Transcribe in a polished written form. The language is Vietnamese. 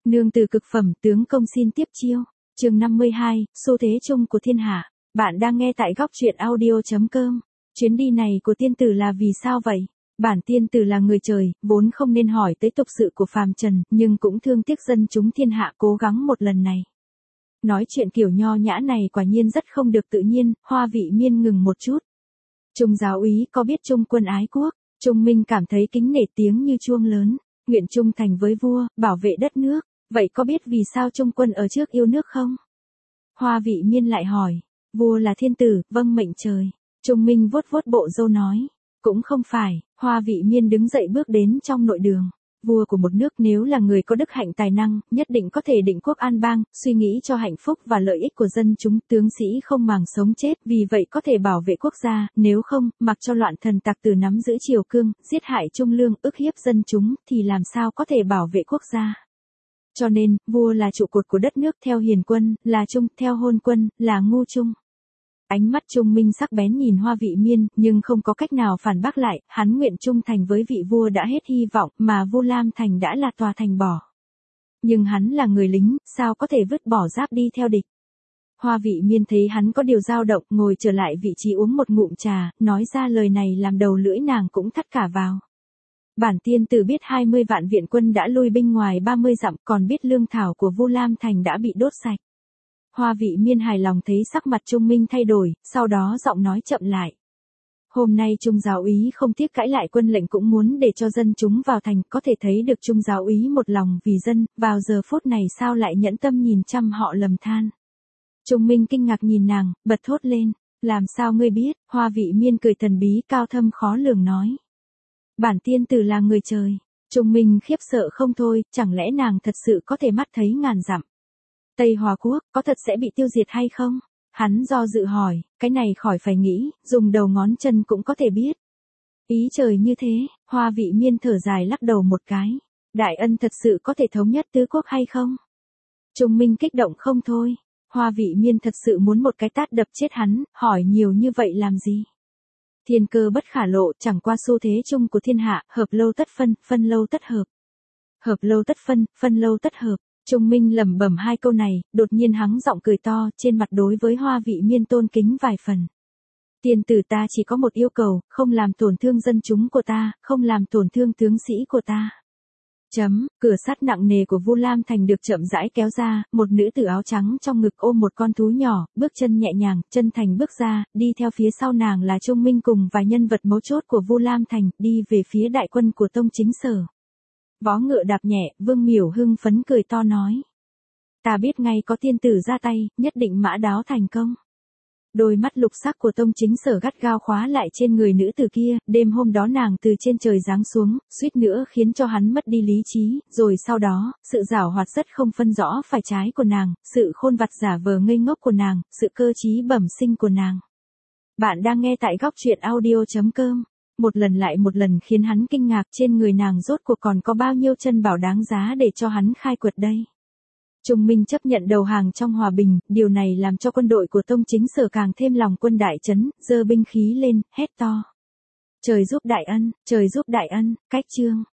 Nương từ cực phẩm tướng công xin tiếp chiêu. Chương 52, xu thế chung của thiên hạ. Bạn đang nghe tại góc truyện audio.com. Chuyến đi này của tiên tử là vì sao vậy? Bản tiên tử là người trời, vốn không nên hỏi tới tục sự của phàm trần, nhưng cũng thương tiếc dân chúng thiên hạ cố gắng một lần này. Nói chuyện kiểu nho nhã này quả nhiên rất không được tự nhiên. Hoa Vị Miên ngừng một chút. Trung giáo úy có biết trung quân ái quốc? Trung Minh cảm thấy kính nể tiếng như chuông lớn. Nguyện trung thành với vua, bảo vệ đất nước. Vậy có biết vì sao trung quân ở trước yêu nước không? Hoa Vị Miên lại hỏi. Vua là thiên tử, vâng mệnh trời. Trung Minh vuốt vuốt bộ râu nói. Cũng không phải. Hoa Vị Miên đứng dậy bước đến trong nội đường. Vua của một nước nếu là người có đức hạnh tài năng, nhất định có thể định quốc an bang, suy nghĩ cho hạnh phúc và lợi ích của dân chúng. Tướng sĩ không màng sống chết, vì vậy có thể bảo vệ quốc gia, nếu không, mặc cho loạn thần tặc tử nắm giữ triều cương, giết hại trung lương, ức hiếp dân chúng, thì làm sao có thể bảo vệ quốc gia. Cho nên, vua là trụ cột của đất nước, theo hiền quân, là trung, theo hôn quân, là ngu trung. Ánh mắt Trung Minh sắc bén nhìn Hoa Vị Miên, nhưng không có cách nào phản bác lại, hắn nguyện trung thành với vị vua đã hết hy vọng, mà Vu Lam Thành đã là tòa thành bỏ. Nhưng hắn là người lính, sao có thể vứt bỏ giáp đi theo địch. Hoa Vị Miên thấy hắn có điều dao động, ngồi trở lại vị trí uống một ngụm trà, nói ra lời này làm đầu lưỡi nàng cũng thắt cả vào. Bản tiên tử biết 20 vạn viện quân đã lui binh ngoài 30 dặm, còn biết lương thảo của Vu Lam Thành đã bị đốt sạch. Hoa Vị Miên hài lòng thấy sắc mặt Trung Minh thay đổi, sau đó giọng nói chậm lại. Hôm nay Trung giáo úy không tiếc cãi lại quân lệnh cũng muốn để cho dân chúng vào thành, có thể thấy được Trung giáo úy một lòng vì dân, vào giờ phút này sao lại nhẫn tâm nhìn chăm họ lầm than. Trung Minh kinh ngạc nhìn nàng, bật thốt lên, làm sao ngươi biết? Hoa Vị Miên cười thần bí cao thâm khó lường nói. Bản tiên tử là người trời. Trung Minh khiếp sợ không thôi, chẳng lẽ nàng thật sự có thể mắt thấy ngàn dặm. Tây Hòa Quốc, có thật sẽ bị tiêu diệt hay không? Hắn do dự hỏi, cái này khỏi phải nghĩ, dùng đầu ngón chân cũng có thể biết. Ý trời như thế, Hoa Vị Miên thở dài lắc đầu một cái. Đại ân thật sự có thể thống nhất tứ quốc hay không? Trung Minh kích động không thôi. Hoa Vị Miên thật sự muốn một cái tát đập chết hắn, hỏi nhiều như vậy làm gì? Thiên cơ bất khả lộ, chẳng qua xu thế chung của thiên hạ, hợp lâu tất phân, phân lâu tất hợp. Hợp lâu tất phân, phân lâu tất hợp. Trung Minh lẩm bẩm hai câu này, đột nhiên hắng giọng cười to, trên mặt đối với Hoa Vị Miên tôn kính vài phần. Tiên tử ta chỉ có một yêu cầu, không làm tổn thương dân chúng của ta, không làm tổn thương tướng sĩ của ta. Cửa sắt nặng nề của Vu Lam Thành được chậm rãi kéo ra, một nữ tử áo trắng trong ngực ôm một con thú nhỏ, bước chân nhẹ nhàng, chân thành bước ra, đi theo phía sau nàng là Trung Minh cùng vài nhân vật mấu chốt của Vu Lam Thành, đi về phía đại quân của Tông Chính Sở. Vó ngựa đạp nhẹ, Vương Miểu hưng phấn cười to nói. Ta biết ngay có tiên tử ra tay, nhất định mã đáo thành công. Đôi mắt lục sắc của Tông Chính Sở gắt gao khóa lại trên người nữ tử kia, đêm hôm đó nàng từ trên trời giáng xuống, suýt nữa khiến cho hắn mất đi lý trí, rồi sau đó, sự giảo hoạt rất không phân rõ phải trái của nàng, sự khôn vặt giả vờ ngây ngốc của nàng, sự cơ trí bẩm sinh của nàng. Bạn đang nghe tại góc truyện audio.com. Một lần lại một lần khiến hắn kinh ngạc, trên người nàng rốt cuộc còn có bao nhiêu chân bảo đáng giá để cho hắn khai quật đây. Trung Minh chấp nhận đầu hàng trong hòa bình, điều này làm cho quân đội của Tông Chính Sở càng thêm lòng quân đại trấn, giơ binh khí lên, hét to. Trời giúp đại ân, cách chương.